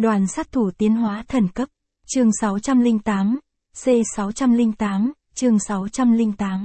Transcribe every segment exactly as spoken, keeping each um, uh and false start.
Đoàn sát thủ tiến hóa thần cấp. Chương sáu trăm lẻ tám. C sáu trăm lẻ tám. Chương sáu trăm lẻ tám.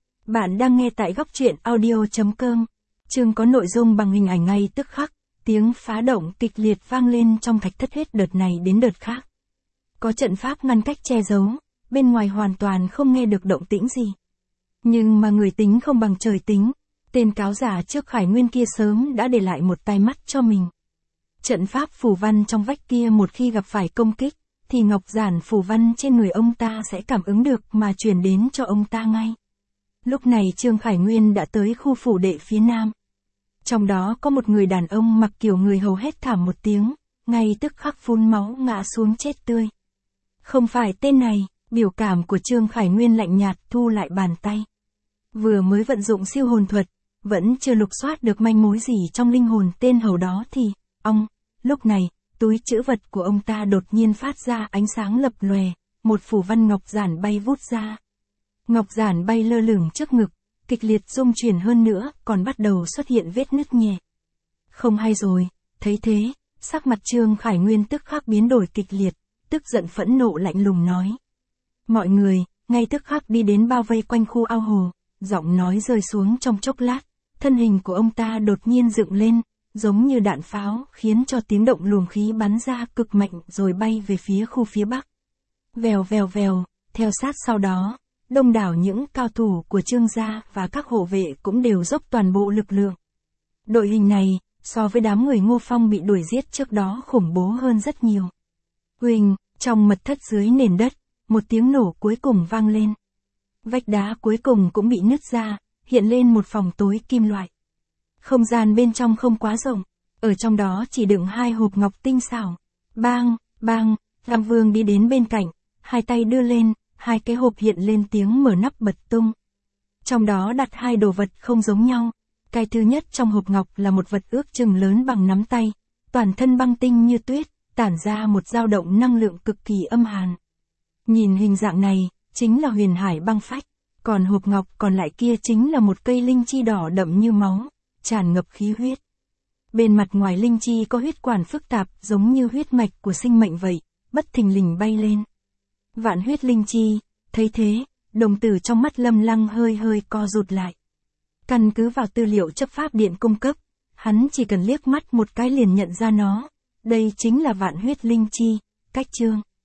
Bạn đang nghe tại góc truyện audio.com. Chương có nội dung bằng hình ảnh ngay tức khắc. Tiếng phá động kịch liệt vang lên trong thạch thất hết đợt này đến đợt khác. Có trận pháp ngăn cách che giấu, bên ngoài hoàn toàn không nghe được động tĩnh gì. Nhưng mà người tính không bằng trời tính, tên cáo giả trước Khải Nguyên kia sớm đã để lại một tai mắt cho mình. Trận pháp phù văn trong vách kia một khi gặp phải công kích, thì ngọc giản phù văn trên người ông ta sẽ cảm ứng được mà truyền đến cho ông ta ngay. Lúc này Trương Khải Nguyên đã tới khu phủ đệ phía nam. Trong đó có một người đàn ông mặc kiểu người hầu hét thảm một tiếng, ngay tức khắc phun máu ngã xuống chết tươi. Không phải tên này, biểu cảm của Trương Khải Nguyên lạnh nhạt thu lại bàn tay. Vừa mới vận dụng siêu hồn thuật, vẫn chưa lục soát được manh mối gì trong linh hồn tên hầu đó thì, ông, lúc này, túi trữ vật của ông ta đột nhiên phát ra ánh sáng lập lòe, một phù văn ngọc giản bay vút ra. Ngọc giản bay lơ lửng trước ngực, kịch liệt rung chuyển hơn nữa, còn bắt đầu xuất hiện vết nứt nhẹ. Không hay rồi, thấy thế, sắc mặt Trương Khải Nguyên tức khắc biến đổi kịch liệt, tức giận phẫn nộ lạnh lùng nói. Mọi người, ngay tức khắc đi đến bao vây quanh khu ao hồ, giọng nói rơi xuống trong chốc lát, thân hình của ông ta đột nhiên dựng lên, giống như đạn pháo, khiến cho tiếng động luồng khí bắn ra cực mạnh rồi bay về phía khu phía bắc. Vèo vèo vèo, theo sát sau đó, đông đảo những cao thủ của Trương gia và các hộ vệ cũng đều dốc toàn bộ lực lượng. Đội hình này, so với đám người Ngô Phong bị đuổi giết trước đó khủng bố hơn rất nhiều. Huỳnh, trong mật thất dưới nền đất, một tiếng nổ cuối cùng vang lên. Vách đá cuối cùng cũng bị nứt ra, hiện lên một phòng tối kim loại. Không gian bên trong không quá rộng, ở trong đó chỉ đựng hai hộp ngọc tinh xảo. Bang, bang, Lam Vương đi đến bên cạnh, hai tay đưa lên, hai cái hộp hiện lên tiếng mở nắp bật tung. Trong đó đặt hai đồ vật không giống nhau. Cái thứ nhất trong hộp ngọc là một vật ước chừng lớn bằng nắm tay, toàn thân băng tinh như tuyết, tản ra một dao động năng lượng cực kỳ âm hàn. Nhìn hình dạng này, chính là huyền hải băng phách, còn hộp ngọc còn lại kia chính là một cây linh chi đỏ đậm như máu, tràn ngập khí huyết. Bên mặt ngoài linh chi có huyết quản phức tạp giống như huyết mạch của sinh mệnh vậy, bất thình lình bay lên. Vạn huyết linh chi, thấy thế, đồng tử trong mắt Lâm Lăng hơi hơi co rụt lại. Căn cứ vào tư liệu chấp pháp điện cung cấp, hắn chỉ cần liếc mắt một cái liền nhận ra nó, đây chính là vạn huyết linh chi, cách Trương